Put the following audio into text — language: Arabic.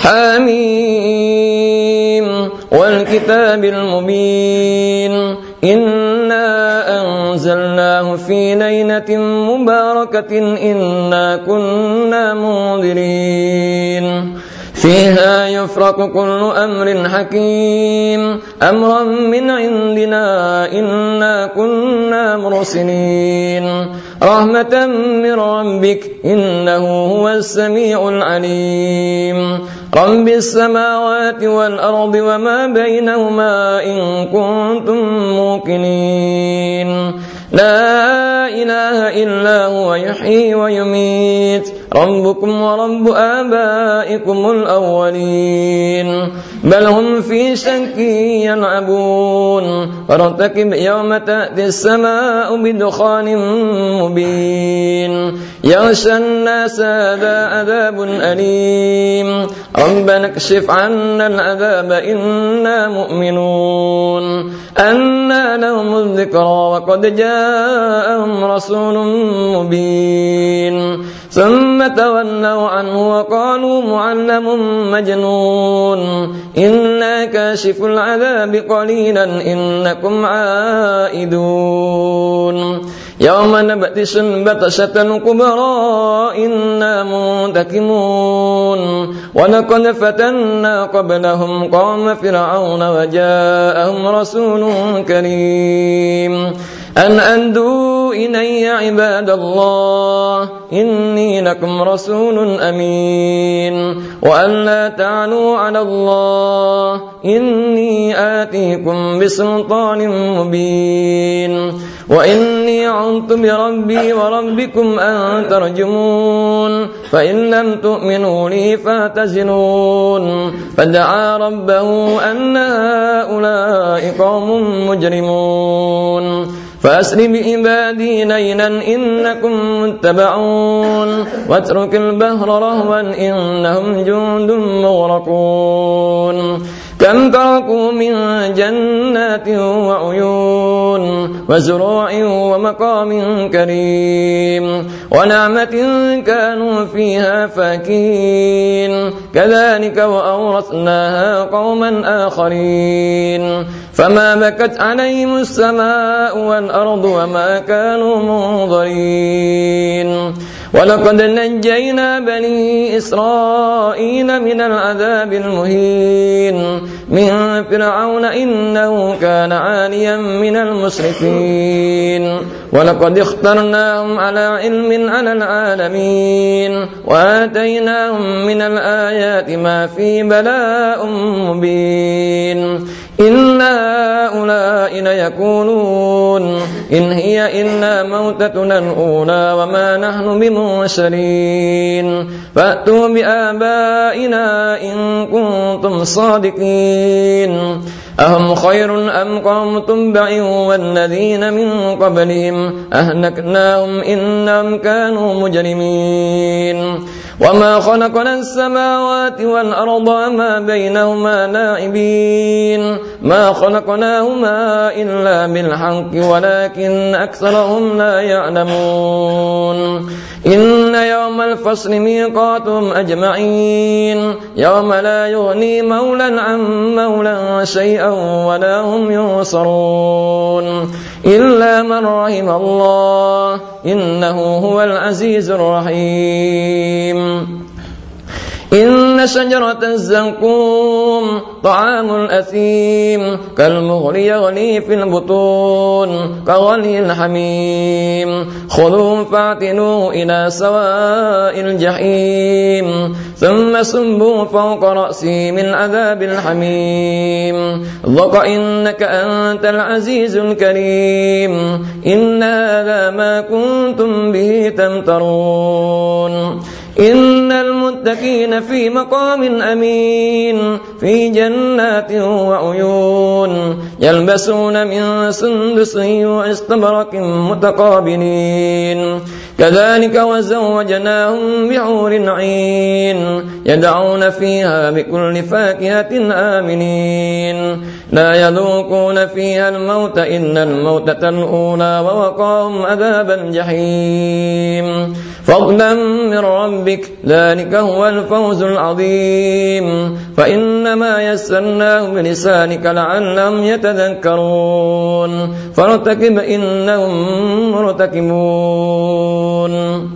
حميم والكتاب المبين إنا أنزلناه في ليلة مباركة إنا كنا منذرين فيها يفرق كل أمر حكيم أمرا من عندنا إنا كنا مرسلين رحمة من ربك إنه هو السميع العليم رب السماوات والأرض وما بينهما إن كنتم موقنين لا إله إلا هو يحيي ويميت ربكم ورب آبائكم الأولين بل هم في شك يلعبون فارتقب يوم تأتي السماء بدخان مبين يغشى الناس هذا عذاب أليم ربنا اكشف عنا العذاب إنا مؤمنون أنى لهم الذكرى وقد جاءهم رسول مبين ثم تولوا عنه وقالوا معلم مجنون إنا كاشف العذاب قليلا إنكم عائدون يوم نبطش البطشة الكبرى إنا منتقمون ولقد فتنا قبلهم قوم فرعون وجاءهم رسول كريم أن أندوا إلي عباد الله إني لكم رسول أمين وأن لا تعلوا على الله إني آتيكم بسلطان مبين وإني عنت بربي وربكم أن ترجمون فإن لم تؤمنوا لي فاعتزلون فدعا ربه أن هؤلاء قوم مجرمون فأسر بعبادي ليلا إنكم متبعون واترك البحر رهوا إنهم جند مغرقون كم تركوا من جنات وعيون وزروع ومقام كريم ونعمة كانوا فيها فاكهين كذلك وأورثناها قوما آخرين فما بكت عليهم السماء والأرض وما كانوا منظرين ولقد نجينا بني إسرائيل من العذاب المهين من فرعون إنه كان عاليا من المسرفين ولقد اخترناهم على علم على العالمين وآتيناهم من الآيات ما في بلاء مبين إن هؤلاء ليقولون إن هي إلا موتتنا الأولى وما نحن بمنشرين فأتوا بآبائنا إن كنتم صادقين أهم خير أم قوم تبع والذين من قبلهم أهلكناهم إنهم كانوا مجرمين وما خلقنا السماوات والأرض وما بينهما لاعبين ما خلقناهما إلا بالحق ولكن أكثرهم لا يعلمون إن يوم الفصل ميقاتهم أجمعين يوم لا يغني مولى عن مولى شيئا ولا هم ينصرون إلا من رحم الله إنه هو العزيز الرحيم إن شجرة الزقوم طعام الأثيم كالمغل يغلي في البطون كغلي الحميم خذوه فاعتلوه إلى سواء الجحيم ثم صبوا فوق رأسي من عذاب الحميم ذق إنك أنت العزيز الكريم إن هذا ما كنتم به تمترون إن المتقين في مقام أمين في جنات وعيون يلبسون من سندس واستبرق متقابلين كذلك وزوجناهم بحور عين يدعون فيها بكل فاكهة آمنين لا يذوقون فيها الموت إلا الموتة الأولى ووقاهم عذاب الجحيم فضلا من ربك ذلك هو لهو الفوز العظيم فإنما يسرناه بلسانك لعلهم يتذكرون فارتقب إنهم مرتقبون